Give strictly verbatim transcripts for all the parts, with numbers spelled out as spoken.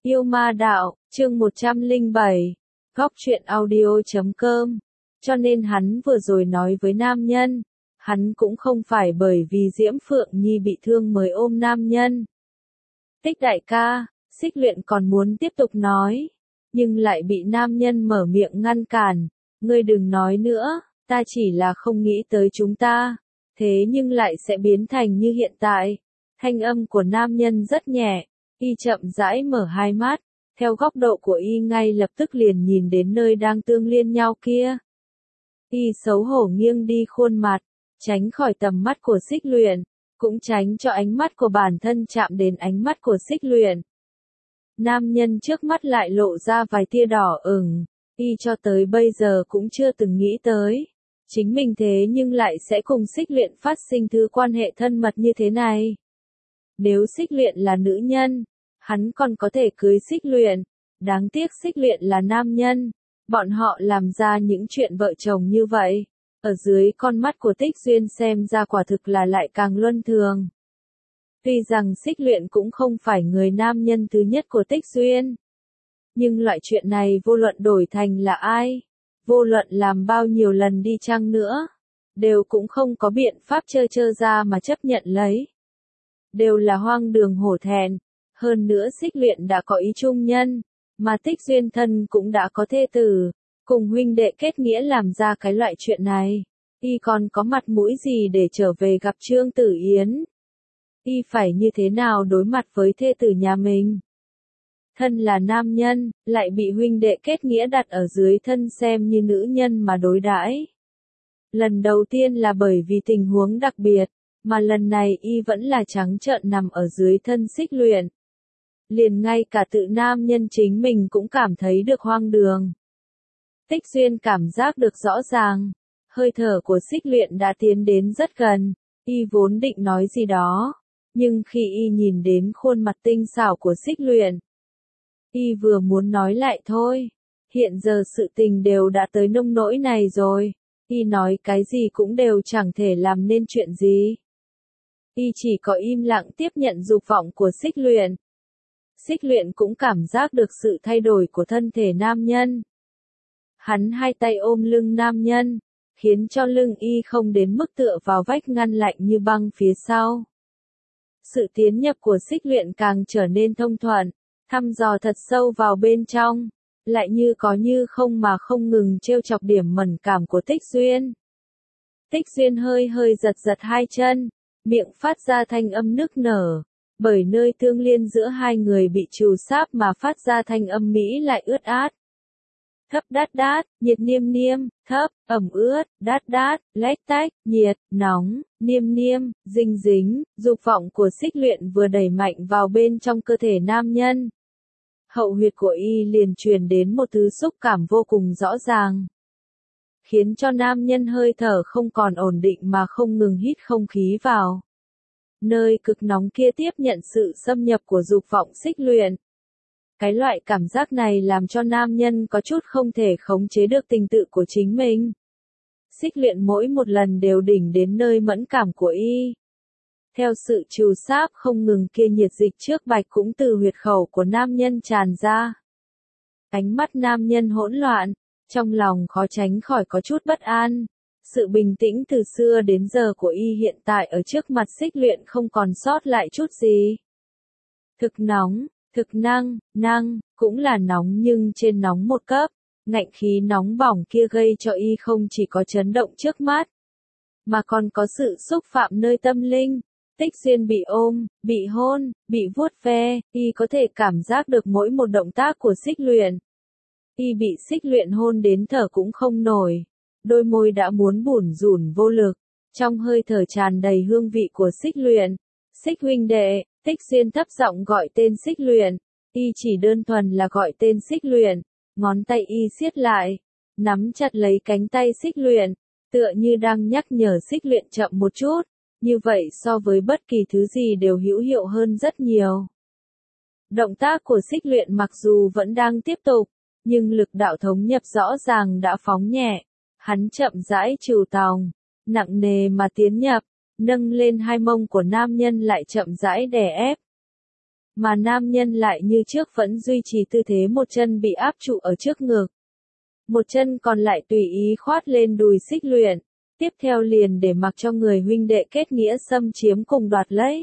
Yêu ma đạo, chương một trăm lẻ bảy, góc truyện audio chấm com. Cho nên hắn vừa rồi nói với nam nhân, hắn cũng không phải bởi vì Diễm Phượng Nhi bị thương mới ôm nam nhân. Tích đại ca, Xích Luyện còn muốn tiếp tục nói, nhưng lại bị nam nhân mở miệng ngăn cản, ngươi đừng nói nữa, ta chỉ là không nghĩ tới chúng ta, thế nhưng lại sẽ biến thành như hiện tại. Thanh âm của nam nhân rất nhẹ, y chậm rãi mở hai mắt, theo góc độ của y ngay lập tức liền nhìn đến nơi đang tương liên nhau kia. Y xấu hổ nghiêng đi khuôn mặt, tránh khỏi tầm mắt của Xích Luyện, cũng tránh cho ánh mắt của bản thân chạm đến ánh mắt của Xích Luyện. Nam nhân trước mắt lại lộ ra vài tia đỏ ửng, y cho tới bây giờ cũng chưa từng nghĩ tới. Chính mình thế nhưng lại sẽ cùng Xích Luyện phát sinh thứ quan hệ thân mật như thế này. Nếu Xích Luyện là nữ nhân, hắn còn có thể cưới Xích Luyện, đáng tiếc Xích Luyện là nam nhân, bọn họ làm ra những chuyện vợ chồng như vậy, ở dưới con mắt của Tích Duyên xem ra quả thực là lại càng luân thường. Tuy rằng Xích Luyện cũng không phải người nam nhân thứ nhất của Tích Duyên, nhưng loại chuyện này vô luận đổi thành là ai, vô luận làm bao nhiêu lần đi chăng nữa, đều cũng không có biện pháp chơi trơ ra mà chấp nhận lấy. Đều là hoang đường hổ thẹn, hơn nữa Xích Luyện đã có ý chung nhân, mà Tích Duyên thân cũng đã có thê tử, cùng huynh đệ kết nghĩa làm ra cái loại chuyện này, y còn có mặt mũi gì để trở về gặp Trương Tử Yến? Y phải như thế nào đối mặt với thê tử nhà mình? Thân là nam nhân, lại bị huynh đệ kết nghĩa đặt ở dưới thân xem như nữ nhân mà đối đãi. Lần đầu tiên là bởi vì tình huống đặc biệt, mà lần này y vẫn là trắng trợn nằm ở dưới thân Xích Luyện. Liền ngay cả tự nam nhân chính mình cũng cảm thấy được hoang đường. Tích Duyên cảm giác được rõ ràng, hơi thở của Xích Luyện đã tiến đến rất gần, y vốn định nói gì đó, nhưng khi y nhìn đến khuôn mặt tinh xảo của Xích Luyện, y vừa muốn nói lại thôi, hiện giờ sự tình đều đã tới nông nỗi này rồi, y nói cái gì cũng đều chẳng thể làm nên chuyện gì. Y chỉ có im lặng tiếp nhận dục vọng của Xích Luyện. Xích Luyện cũng cảm giác được sự thay đổi của thân thể nam nhân. Hắn hai tay ôm lưng nam nhân, khiến cho lưng y không đến mức tựa vào vách ngăn lạnh như băng phía sau. Sự tiến nhập của Xích Luyện càng trở nên thông thuận, thăm dò thật sâu vào bên trong, lại như có như không mà không ngừng trêu chọc điểm mẫn cảm của Tích Duyên. Tích Duyên hơi hơi giật giật hai chân, miệng phát ra thanh âm nức nở, bởi nơi tương liên giữa hai người bị trù sáp mà phát ra thanh âm mỹ lại ướt át. Thấp đát đát, nhiệt niêm niêm, thấp, ẩm ướt, đát đát, lách tách, nhiệt, nóng, niêm niêm, dinh dính, dục vọng của Xích Luyện vừa đẩy mạnh vào bên trong cơ thể nam nhân. Hậu huyệt của y liền truyền đến một thứ xúc cảm vô cùng rõ ràng, khiến cho nam nhân hơi thở không còn ổn định mà không ngừng hít không khí vào. Nơi cực nóng kia tiếp nhận sự xâm nhập của dục vọng Xích Luyện. Cái loại cảm giác này làm cho nam nhân có chút không thể khống chế được tình tự của chính mình. Xích Luyện mỗi một lần đều đỉnh đến nơi mẫn cảm của y. Theo sự trù sáp không ngừng kia, nhiệt dịch trước bạch cũng từ huyệt khẩu của nam nhân tràn ra. Ánh mắt nam nhân hỗn loạn, trong lòng khó tránh khỏi có chút bất an. Sự bình tĩnh từ xưa đến giờ của y hiện tại ở trước mặt Xích Luyện không còn sót lại chút gì. Thực nóng, thực năng, năng, cũng là nóng nhưng trên nóng một cấp, ngạnh khí nóng bỏng kia gây cho y không chỉ có chấn động trước mắt, mà còn có sự xúc phạm nơi tâm linh. Tích Duyên bị ôm, bị hôn, bị vuốt ve, y có thể cảm giác được mỗi một động tác của Xích Luyện. Y bị Xích Luyện hôn đến thở cũng không nổi, đôi môi đã muốn bủn rủn vô lực, trong hơi thở tràn đầy hương vị của Xích Luyện. Xích huynh đệ, Tích Duyên thấp giọng gọi tên Xích Luyện, y chỉ đơn thuần là gọi tên Xích Luyện, ngón tay y siết lại, nắm chặt lấy cánh tay Xích Luyện, tựa như đang nhắc nhở Xích Luyện chậm một chút, như vậy so với bất kỳ thứ gì đều hữu hiệu hơn rất nhiều. Động tác của Xích Luyện mặc dù vẫn đang tiếp tục, nhưng lực đạo thống nhập rõ ràng đã phóng nhẹ, hắn chậm rãi trừ tòng, nặng nề mà tiến nhập, nâng lên hai mông của nam nhân lại chậm rãi đè ép. mà nam nhân lại như trước vẫn duy trì tư thế một chân bị áp trụ ở trước ngực. Một chân còn lại tùy ý khoát lên đùi Xích Luyện, tiếp theo liền để mặc cho người huynh đệ kết nghĩa xâm chiếm cùng đoạt lấy.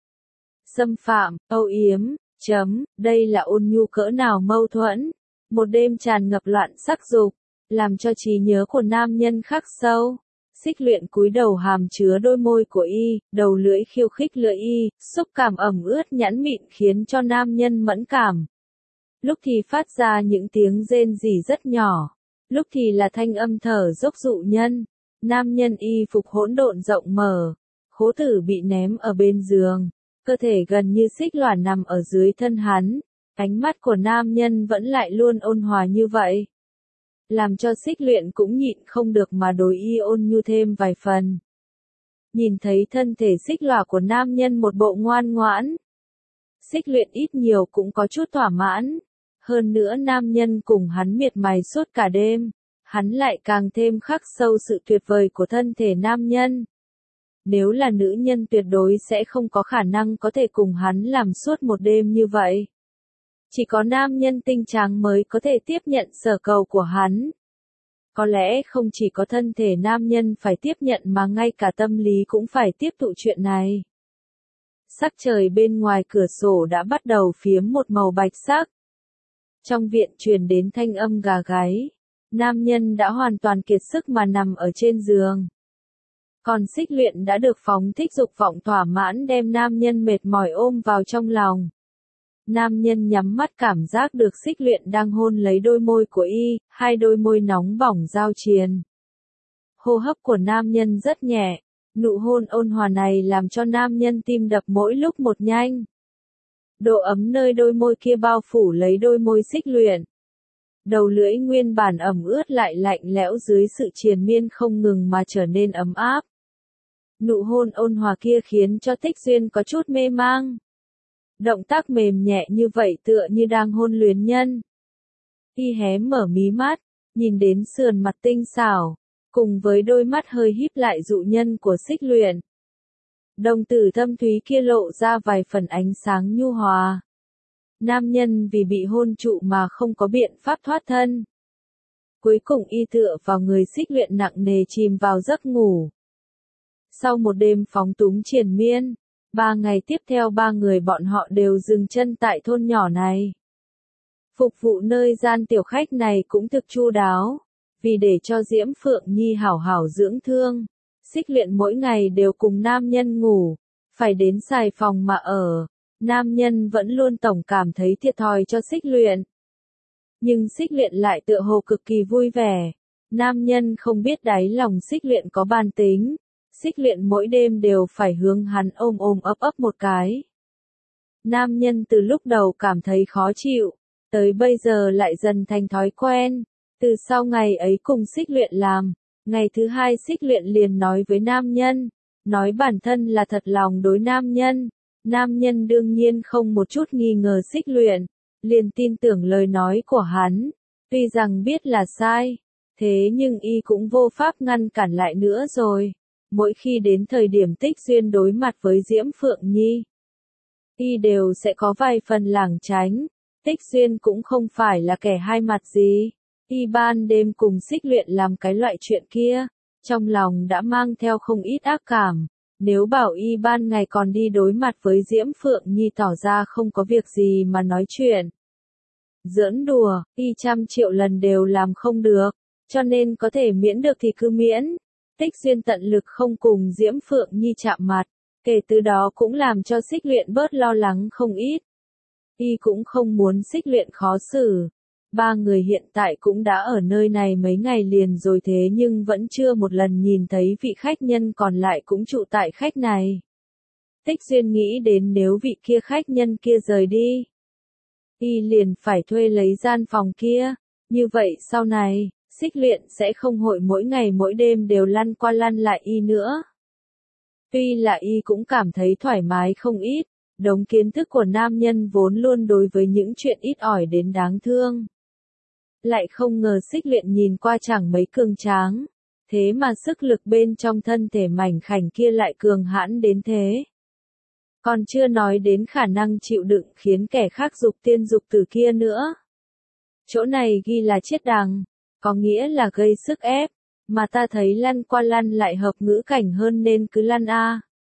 Xâm phạm, âu yếm, chấm, đây là ôn nhu cỡ nào mâu thuẫn, một đêm tràn ngập loạn sắc dục, làm cho trí nhớ của nam nhân khắc sâu. Xích Luyện cúi đầu hàm chứa đôi môi của y, đầu lưỡi khiêu khích lưỡi y, xúc cảm ẩm ướt nhẵn mịn khiến cho nam nhân mẫn cảm. Lúc thì phát ra những tiếng rên rỉ rất nhỏ, lúc thì là thanh âm thở dốc dụ nhân. Nam nhân y phục hỗn độn rộng mở, khố tử bị ném ở bên giường, cơ thể gần như xích lòa nằm ở dưới thân hắn, ánh mắt của nam nhân vẫn lại luôn ôn hòa như vậy. Làm cho Xích Luyện cũng nhịn không được mà đối y ôn nhu thêm vài phần. Nhìn thấy thân thể xích lòa của nam nhân một bộ ngoan ngoãn, Xích Luyện ít nhiều cũng có chút thỏa mãn. Hơn nữa nam nhân cùng hắn miệt mài suốt cả đêm, hắn lại càng thêm khắc sâu sự tuyệt vời của thân thể nam nhân. Nếu là nữ nhân tuyệt đối sẽ không có khả năng có thể cùng hắn làm suốt một đêm như vậy. Chỉ có nam nhân tinh tráng mới có thể tiếp nhận sở cầu của hắn. Có lẽ không chỉ có thân thể nam nhân phải tiếp nhận mà ngay cả tâm lý cũng phải tiếp thụ chuyện này. Sắc trời bên ngoài cửa sổ đã bắt đầu phiếm một màu bạch sắc. Trong viện truyền đến thanh âm gà gáy. Nam nhân đã hoàn toàn kiệt sức mà nằm ở trên giường. Còn Xích Luyện đã được phóng thích dục vọng thỏa mãn đem nam nhân mệt mỏi ôm vào trong lòng. Nam nhân nhắm mắt cảm giác được Xích Luyện đang hôn lấy đôi môi của y, hai đôi môi nóng bỏng giao triền. Hô hấp của nam nhân rất nhẹ, nụ hôn ôn hòa này làm cho nam nhân tim đập mỗi lúc một nhanh. Độ ấm nơi đôi môi kia bao phủ lấy đôi môi Xích Luyện. Đầu lưỡi nguyên bản ẩm ướt lại lạnh lẽo dưới sự triền miên không ngừng mà trở nên ấm áp. Nụ hôn ôn hòa kia khiến cho Thích Duyên có chút mê mang. Động tác mềm nhẹ như vậy tựa như đang hôn luyến nhân. Y hé mở mí mắt, nhìn đến sườn mặt tinh xảo, cùng với đôi mắt hơi híp lại dụ nhân của Xích Luyện. Đồng tử thâm thúy kia lộ ra vài phần ánh sáng nhu hòa. Nam nhân vì bị hôn trụ mà không có biện pháp thoát thân. Cuối cùng y tựa vào người Xích Luyện nặng nề chìm vào giấc ngủ. Sau một đêm phóng túng triền miên, ba ngày tiếp theo ba người bọn họ đều dừng chân tại thôn nhỏ này. Phục vụ nơi gian tiểu khách này cũng thực chu đáo, vì để cho Diễm Phượng Nhi hảo hảo dưỡng thương. Xích Luyện mỗi ngày đều cùng nam nhân ngủ, phải đến xài phòng mà ở. Nam nhân vẫn luôn tổng cảm thấy thiệt thòi cho Xích Luyện. Nhưng Xích Luyện lại tựa hồ cực kỳ vui vẻ. Nam nhân không biết đáy lòng Xích Luyện có bản tính. Xích Luyện mỗi đêm đều phải hướng hắn ôm ôm ấp ấp một cái. Nam nhân từ lúc đầu cảm thấy khó chịu, tới bây giờ lại dần thành thói quen. Từ sau ngày ấy cùng Xích Luyện làm, ngày thứ hai Xích Luyện liền nói với nam nhân, nói bản thân là thật lòng đối nam nhân. Nam nhân đương nhiên không một chút nghi ngờ Xích Luyện, liền tin tưởng lời nói của hắn, tuy rằng biết là sai, thế nhưng y cũng vô pháp ngăn cản lại nữa rồi. Mỗi khi đến thời điểm Tích Duyên đối mặt với Diễm Phượng Nhi, y đều sẽ có vài phần lảng tránh. Tích Duyên cũng không phải là kẻ hai mặt gì, y ban đêm cùng Xích Luyện làm cái loại chuyện kia, trong lòng đã mang theo không ít ác cảm. Nếu bảo y ban ngày còn đi đối mặt với Diễm Phượng Nhi tỏ ra không có việc gì mà nói chuyện. Giỡn đùa, y trăm triệu lần đều làm không được, cho nên có thể miễn được thì cứ miễn. Tích Duyên tận lực không cùng Diễm Phượng Nhi chạm mặt, kể từ đó cũng làm cho Xích Luyện bớt lo lắng không ít. Y cũng không muốn Xích Luyện khó xử. Ba người hiện tại cũng đã ở nơi này mấy ngày liền rồi thế nhưng vẫn chưa một lần nhìn thấy vị khách nhân còn lại cũng trụ tại khách này. Tích Duyên nghĩ đến nếu vị kia khách nhân kia rời đi, y liền phải thuê lấy gian phòng kia, như vậy sau này, Xích Luyện sẽ không hội mỗi ngày mỗi đêm đều lăn qua lăn lại y nữa. Tuy là y cũng cảm thấy thoải mái không ít, đống kiến thức của nam nhân vốn luôn đối với những chuyện ít ỏi đến đáng thương. Lại không ngờ Xích Luyện nhìn qua chẳng mấy cường tráng, thế mà sức lực bên trong thân thể mảnh khảnh kia lại cường hãn đến thế. Còn chưa nói đến khả năng chịu đựng khiến kẻ khác dục tiên dục tử kia nữa. Chỗ này ghi là chiết đằng, có nghĩa là gây sức ép, mà ta thấy lăn qua lăn lại hợp ngữ cảnh hơn nên cứ lăn a.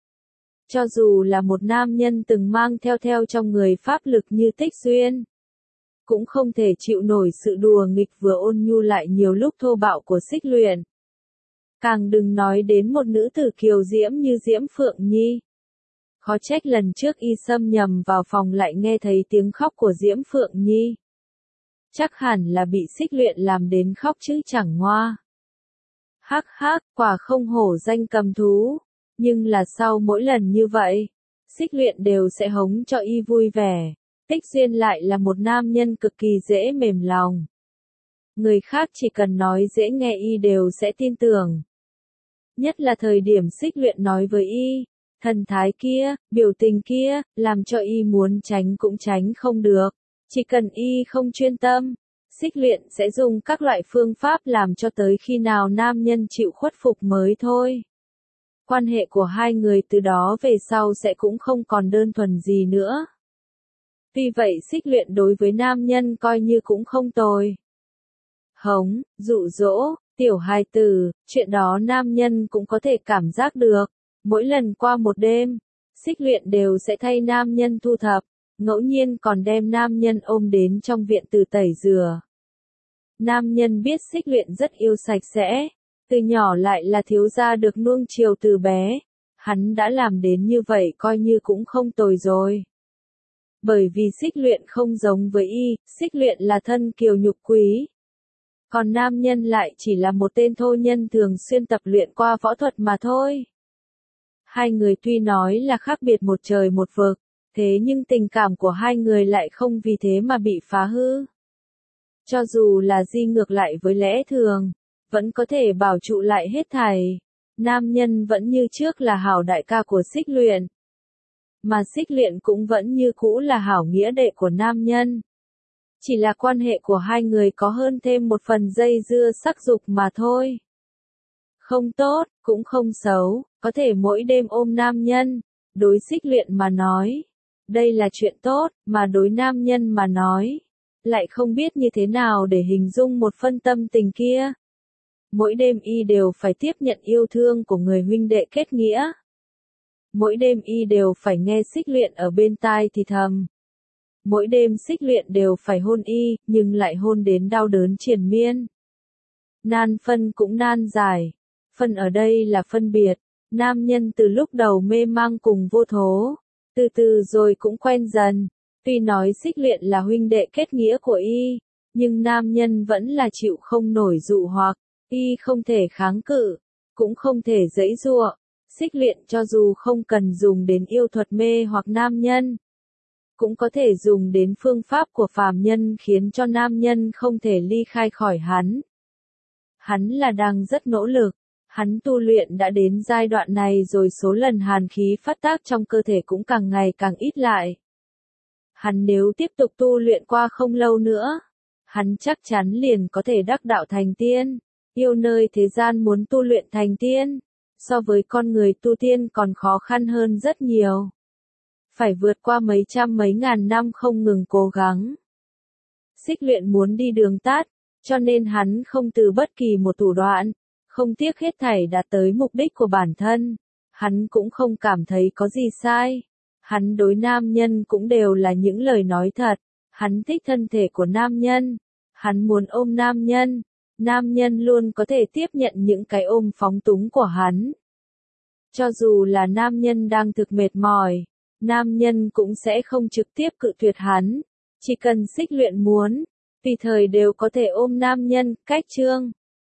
Cho dù là một nam nhân từng mang theo theo trong người pháp lực như Tích Xuyên, cũng không thể chịu nổi sự đùa nghịch vừa ôn nhu lại nhiều lúc thô bạo của Xích Luyện. Càng đừng nói đến một nữ tử kiều diễm như Diễm Phượng Nhi. Khó trách lần trước y xâm nhầm vào phòng lại nghe thấy tiếng khóc của Diễm Phượng Nhi. Chắc hẳn là bị Xích Luyện làm đến khóc chứ chẳng ngoa. Hắc hắc, quả không hổ danh cầm thú. Nhưng là sau mỗi lần như vậy, Xích Luyện đều sẽ hống cho y vui vẻ. Tích Xuyên lại là một nam nhân cực kỳ dễ mềm lòng. Người khác chỉ cần nói dễ nghe y đều sẽ tin tưởng. Nhất là thời điểm Xích Luyện nói với y, thần thái kia, biểu tình kia, làm cho y muốn tránh cũng tránh không được. Chỉ cần y không chuyên tâm, Xích Luyện sẽ dùng các loại phương pháp làm cho tới khi nào nam nhân chịu khuất phục mới thôi. Quan hệ của hai người từ đó về sau sẽ cũng không còn đơn thuần gì nữa. Vì vậy Xích Luyện đối với nam nhân coi như cũng không tồi. Hống, dụ dỗ, tiểu hài tử, chuyện đó nam nhân cũng có thể cảm giác được. Mỗi lần qua một đêm, Xích Luyện đều sẽ thay nam nhân thu thập, ngẫu nhiên còn đem nam nhân ôm đến trong viện tử tẩy rửa. Nam nhân biết Xích Luyện rất yêu sạch sẽ, từ nhỏ lại là thiếu gia được nuông chiều từ bé, hắn đã làm đến như vậy coi như cũng không tồi rồi. Bởi vì Xích Luyện không giống với y, Xích Luyện là thân kiều nhục quý. Còn nam nhân lại chỉ là một tên thô nhân thường xuyên tập luyện qua võ thuật mà thôi. Hai người tuy nói là khác biệt một trời một vực, thế nhưng tình cảm của hai người lại không vì thế mà bị phá hư. Cho dù là di ngược lại với lẽ thường, vẫn có thể bảo trụ lại hết thảy. Nam nhân vẫn như trước là hảo đại ca của Xích Luyện. Mà Xích Luyện cũng vẫn như cũ là hảo nghĩa đệ của nam nhân. Chỉ là quan hệ của hai người có hơn thêm một phần dây dưa sắc dục mà thôi. Không tốt, cũng không xấu, có thể mỗi đêm ôm nam nhân, đối Xích Luyện mà nói. Đây là chuyện tốt, mà đối nam nhân mà nói. Lại không biết như thế nào để hình dung một phân tâm tình kia. Mỗi đêm y đều phải tiếp nhận yêu thương của người huynh đệ kết nghĩa. Mỗi đêm y đều phải nghe Xích Luyện ở bên tai thì thầm. Mỗi đêm Xích Luyện đều phải hôn y, nhưng lại hôn đến đau đớn triền miên. Nan phân cũng nan giải. Phân ở đây là phân biệt. Nam nhân từ lúc đầu mê mang cùng vô thố, từ từ rồi cũng quen dần. Tuy nói Xích Luyện là huynh đệ kết nghĩa của y, nhưng nam nhân vẫn là chịu không nổi dụ hoặc, y không thể kháng cự, cũng không thể giãy giụa. Xích Luyện cho dù không cần dùng đến yêu thuật mê hoặc nam nhân, cũng có thể dùng đến phương pháp của phàm nhân khiến cho nam nhân không thể ly khai khỏi hắn. Hắn là đang rất nỗ lực, hắn tu luyện đã đến giai đoạn này rồi, số lần hàn khí phát tác trong cơ thể cũng càng ngày càng ít lại. Hắn nếu tiếp tục tu luyện qua không lâu nữa, hắn chắc chắn liền có thể đắc đạo thành tiên. Yêu nơi thế gian muốn tu luyện thành tiên, so với con người tu tiên còn khó khăn hơn rất nhiều. Phải vượt qua mấy trăm mấy ngàn năm không ngừng cố gắng. Xích Luyện muốn đi đường tắt, cho nên hắn không từ bất kỳ một thủ đoạn, không tiếc hết thảy đạt tới mục đích của bản thân. Hắn cũng không cảm thấy có gì sai. Hắn đối nam nhân cũng đều là những lời nói thật. Hắn thích thân thể của nam nhân. Hắn muốn ôm nam nhân. Nam nhân luôn có thể tiếp nhận những cái ôm phóng túng của hắn. Cho dù là nam nhân đang thực mệt mỏi, nam nhân cũng sẽ không trực tiếp cự tuyệt hắn. Chỉ cần Xích Luyện muốn, tùy thời đều có thể ôm nam nhân. Cách chương